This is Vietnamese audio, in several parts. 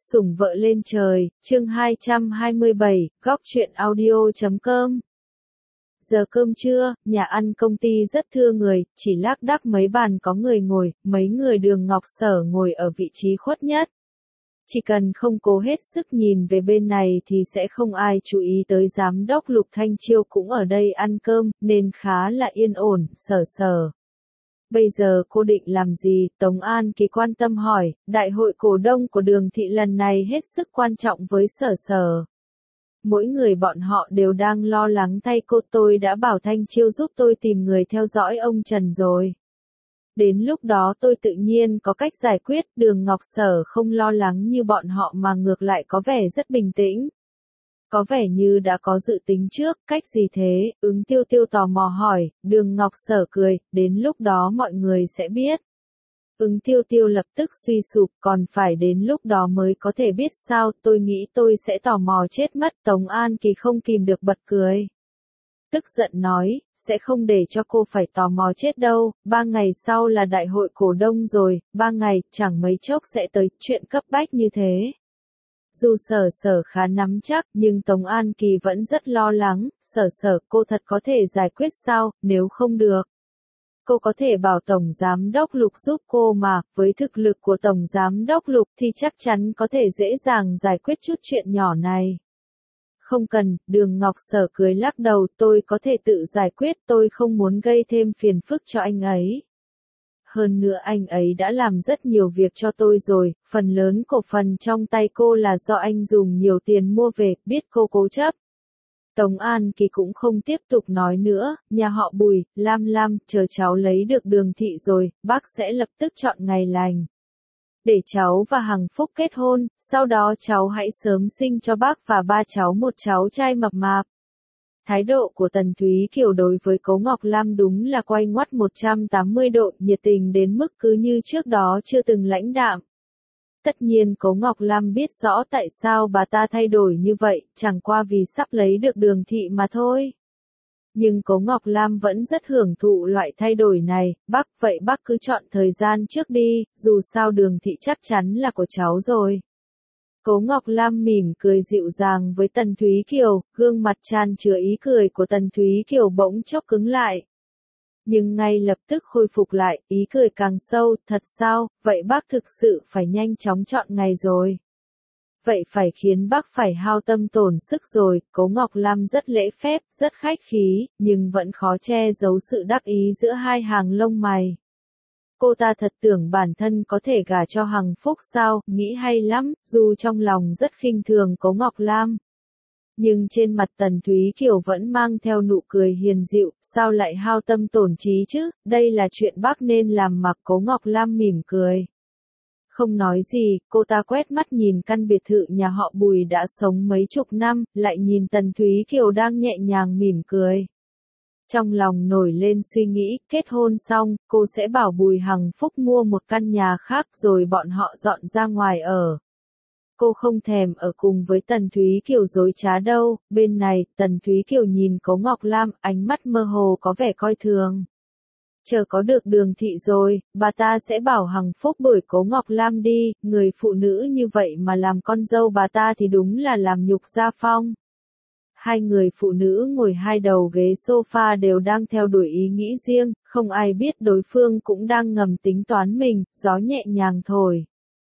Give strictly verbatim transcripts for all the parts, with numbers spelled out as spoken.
Sủng vợ lên trời, chương hai trăm hai mươi bảy, góc truyện audio chấm com. Giờ cơm trưa, nhà ăn công ty rất thưa người, chỉ lác đác mấy bàn có người ngồi, mấy người Đường Ngọc Sở ngồi ở vị trí khuất nhất. Chỉ cần không cố hết sức nhìn về bên này thì sẽ không ai chú ý tới giám đốc Lục Thanh Chiêu cũng ở đây ăn cơm, nên khá là yên ổn, Sở Sở. Bây giờ cô định làm gì? Tống An Kỳ quan tâm hỏi, đại hội cổ đông của Đường thị lần này hết sức quan trọng với Sở Sở. Mỗi người bọn họ đều đang lo lắng thay cô, tôi đã bảo Thanh Chiêu giúp tôi tìm người theo dõi ông Trần rồi. Đến lúc đó tôi tự nhiên có cách giải quyết, Đường Ngọc Sở không lo lắng như bọn họ mà ngược lại có vẻ rất bình tĩnh. Có vẻ như đã có dự tính trước, cách gì thế? Ứng Tiêu Tiêu tò mò hỏi, Đường Ngọc Sở cười, đến lúc đó mọi người sẽ biết. Ứng Tiêu Tiêu lập tức suy sụp, còn phải đến lúc đó mới có thể biết sao, tôi nghĩ tôi sẽ tò mò chết mất. Tống An Kỳ không kìm được bật cười. Tức giận nói, sẽ không để cho cô phải tò mò chết đâu, ba ngày sau là đại hội cổ đông rồi, ba ngày, chẳng mấy chốc sẽ tới, chuyện cấp bách như thế. Dù Sở Sở khá nắm chắc, nhưng Tống An Kỳ vẫn rất lo lắng, Sở Sở cô thật có thể giải quyết sao, nếu không được. Cô có thể bảo Tổng Giám đốc Lục giúp cô mà, với thực lực của Tổng Giám đốc Lục thì chắc chắn có thể dễ dàng giải quyết chút chuyện nhỏ này. Không cần, Đường Ngọc Sở cười lắc đầu, tôi có thể tự giải quyết, tôi không muốn gây thêm phiền phức cho anh ấy. Hơn nữa anh ấy đã làm rất nhiều việc cho tôi rồi, phần lớn cổ phần trong tay cô là do anh dùng nhiều tiền mua về, biết cô cố chấp. Tống An Kỳ cũng không tiếp tục nói nữa, nhà họ Bùi, Lam Lam, chờ cháu lấy được Đường thị rồi, bác sẽ lập tức chọn ngày lành. Để cháu và Hằng Phúc kết hôn, sau đó cháu hãy sớm sinh cho bác và ba cháu một cháu trai mập mạp. Thái độ của Tần Thúy Kiều đối với Cố Ngọc Lam đúng là quay ngoắt một trăm tám mươi độ, nhiệt tình đến mức cứ như trước đó chưa từng lãnh đạm. Tất nhiên Cố Ngọc Lam biết rõ tại sao bà ta thay đổi như vậy, chẳng qua vì sắp lấy được Đường thị mà thôi. Nhưng Cố Ngọc Lam vẫn rất hưởng thụ loại thay đổi này, bác, vậy bác cứ chọn thời gian trước đi, dù sao Đường thị chắc chắn là của cháu rồi. Cố Ngọc Lam mỉm cười dịu dàng với Tần Thúy Kiều, gương mặt tràn chứa ý cười của Tần Thúy Kiều bỗng chốc cứng lại. Nhưng ngay lập tức khôi phục lại, ý cười càng sâu, thật sao, vậy bác thực sự phải nhanh chóng chọn ngày rồi. Vậy phải khiến bác phải hao tâm tổn sức rồi, Cố Ngọc Lam rất lễ phép, rất khách khí, nhưng vẫn khó che giấu sự đắc ý giữa hai hàng lông mày. Cô ta thật tưởng bản thân có thể gả cho Hằng Phúc sao, nghĩ hay lắm, dù trong lòng rất khinh thường Cố Ngọc Lam. Nhưng trên mặt Tần Thúy Kiều vẫn mang theo nụ cười hiền dịu, sao lại hao tâm tổn trí chứ, đây là chuyện bác nên làm mà. Cố Ngọc Lam mỉm cười. Không nói gì, cô ta quét mắt nhìn căn biệt thự nhà họ Bùi đã sống mấy chục năm, lại nhìn Tần Thúy Kiều đang nhẹ nhàng mỉm cười. Trong lòng nổi lên suy nghĩ, kết hôn xong, cô sẽ bảo Bùi Hằng Phúc mua một căn nhà khác rồi bọn họ dọn ra ngoài ở. Cô không thèm ở cùng với Tần Thúy Kiều dối trá đâu, bên này, Tần Thúy Kiều nhìn Cố Ngọc Lam, ánh mắt mơ hồ có vẻ coi thường. Chờ có được Đường thị rồi, bà ta sẽ bảo Hằng Phúc đuổi Cố Ngọc Lam đi, người phụ nữ như vậy mà làm con dâu bà ta thì đúng là làm nhục gia phong. Hai người phụ nữ ngồi hai đầu ghế sofa đều đang theo đuổi ý nghĩ riêng, không ai biết đối phương cũng đang ngầm tính toán mình, gió nhẹ nhàng thổi.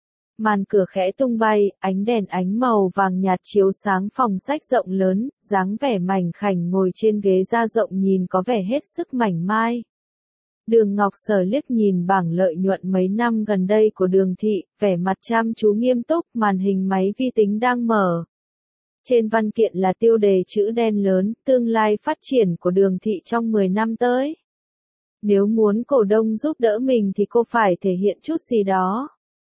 Màn cửa khẽ tung bay, ánh đèn ánh màu vàng nhạt chiếu sáng phòng sách rộng lớn, dáng vẻ mảnh khảnh ngồi trên ghế da rộng nhìn có vẻ hết sức mảnh mai. Đường Ngọc Sở liếc nhìn bảng lợi nhuận mấy năm gần đây của Đường thị, vẻ mặt chăm chú nghiêm túc, màn hình máy vi tính đang mở. Trên văn kiện là tiêu đề chữ đen lớn, tương lai phát triển của Đường thị trong mười năm tới. Nếu muốn cổ đông giúp đỡ mình thì cô phải thể hiện chút gì đó.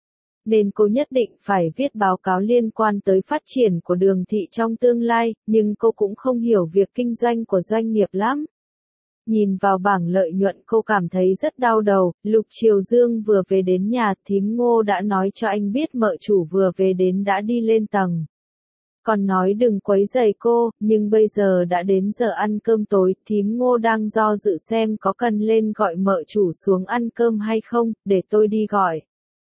Nên cô nhất định phải viết báo cáo liên quan tới phát triển của Đường thị trong tương lai, nhưng cô cũng không hiểu việc kinh doanh của doanh nghiệp lắm. Nhìn vào bảng lợi nhuận cô cảm thấy rất đau đầu, Lục Triều Dương vừa về đến nhà, thím Ngô đã nói cho anh biết mợ chủ vừa về đến đã đi lên tầng. Còn nói đừng quấy rầy cô, nhưng bây giờ đã đến giờ ăn cơm tối, thím Ngô đang do dự xem có cần lên gọi mợ chủ xuống ăn cơm hay không, để tôi đi gọi.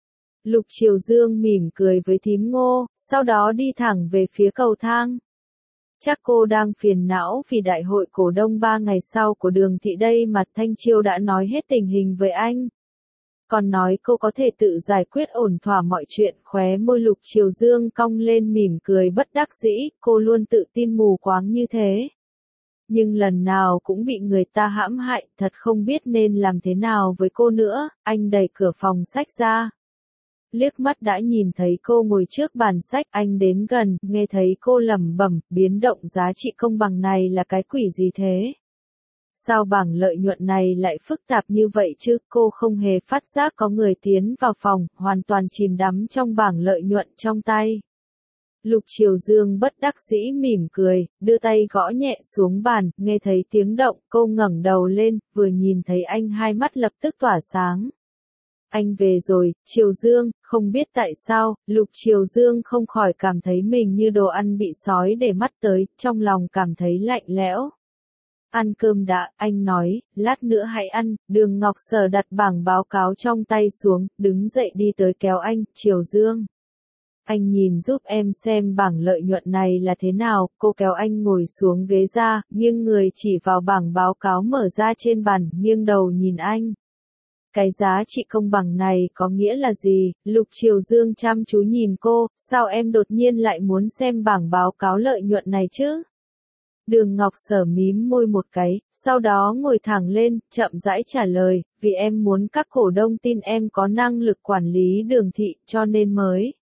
Lục Triều Dương mỉm cười với thím Ngô, sau đó đi thẳng về phía cầu thang. Chắc cô đang phiền não vì đại hội cổ đông ba ngày sau của Đường Thị đây mà. Thanh Chiêu đã nói hết tình hình với anh. Còn nói cô có thể tự giải quyết ổn thỏa mọi chuyện. Khóe môi Lục Triều Dương cong lên mỉm cười bất đắc dĩ, cô luôn tự tin mù quáng như thế. Nhưng lần nào cũng bị người ta hãm hại, thật không biết nên làm thế nào với cô nữa. Anh đẩy cửa phòng sách ra. Liếc mắt đã nhìn thấy cô ngồi trước bàn sách, anh đến gần, nghe thấy cô lẩm bẩm, biến động giá trị công bằng này là cái quỷ gì thế? Sao bảng lợi nhuận này lại phức tạp như vậy chứ? Cô không hề phát giác có người tiến vào phòng, hoàn toàn chìm đắm trong bảng lợi nhuận trong tay. Lục Triều Dương bất đắc dĩ mỉm cười, đưa tay gõ nhẹ xuống bàn, nghe thấy tiếng động, cô ngẩng đầu lên, vừa nhìn thấy anh hai mắt lập tức tỏa sáng. Anh về rồi, Triều Dương, không biết tại sao, Lục Triều Dương không khỏi cảm thấy mình như đồ ăn bị sói để mắt tới, trong lòng cảm thấy lạnh lẽo. Ăn cơm đã, anh nói, lát nữa hãy ăn. Đường Ngọc Sở đặt bảng báo cáo trong tay xuống, đứng dậy đi tới kéo anh, Triều Dương. Anh nhìn giúp em xem bảng lợi nhuận này là thế nào. Cô kéo anh ngồi xuống ghế ra, nghiêng người chỉ vào bảng báo cáo mở ra trên bàn, nghiêng đầu nhìn anh. Cái giá trị công bằng này có nghĩa là gì? Lục Triều Dương chăm chú nhìn cô, sao em đột nhiên lại muốn xem bảng báo cáo lợi nhuận này chứ? Đường Ngọc Sở mím môi một cái, sau đó ngồi thẳng lên, chậm rãi trả lời, vì em muốn các cổ đông tin em có năng lực quản lý Đường Thị, cho nên mới.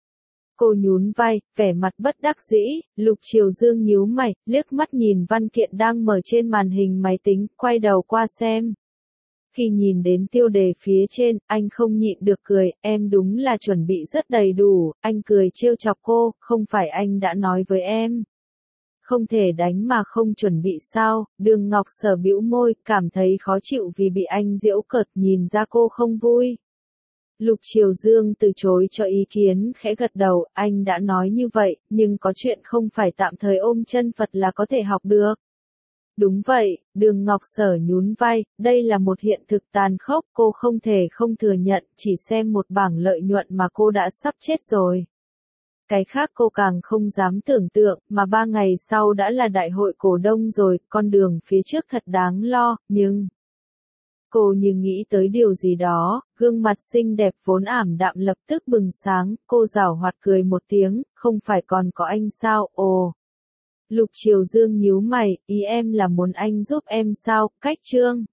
Cô nhún vai, vẻ mặt bất đắc dĩ. Lục Triều Dương nhíu mày, liếc mắt nhìn văn kiện đang mở trên màn hình máy tính, quay đầu qua xem. Khi nhìn đến tiêu đề phía trên, anh không nhịn được cười, em đúng là chuẩn bị rất đầy đủ. Anh cười trêu chọc cô, không phải anh đã nói với em. Không thể đánh mà không chuẩn bị sao? Đường Ngọc Sở bĩu môi, cảm thấy khó chịu vì bị anh giễu cợt, nhìn ra cô không vui. Lục Triều Dương từ chối cho ý kiến, khẽ gật đầu, anh đã nói như vậy, nhưng có chuyện không phải tạm thời ôm chân Phật là có thể học được. Đúng vậy, Đường Ngọc Sở nhún vai, đây là một hiện thực tàn khốc, cô không thể không thừa nhận, chỉ xem một bảng lợi nhuận mà cô đã sắp chết rồi. Cái khác cô càng không dám tưởng tượng, mà ba ngày sau đã là đại hội cổ đông rồi, con đường phía trước thật đáng lo, nhưng... Cô như nghĩ tới điều gì đó, gương mặt xinh đẹp vốn ảm đạm lập tức bừng sáng, cô giảo hoạt cười một tiếng, không phải còn có anh sao, ồ. Lục Triều Dương nhíu mày, ý em là muốn anh giúp em sao, cách Trương.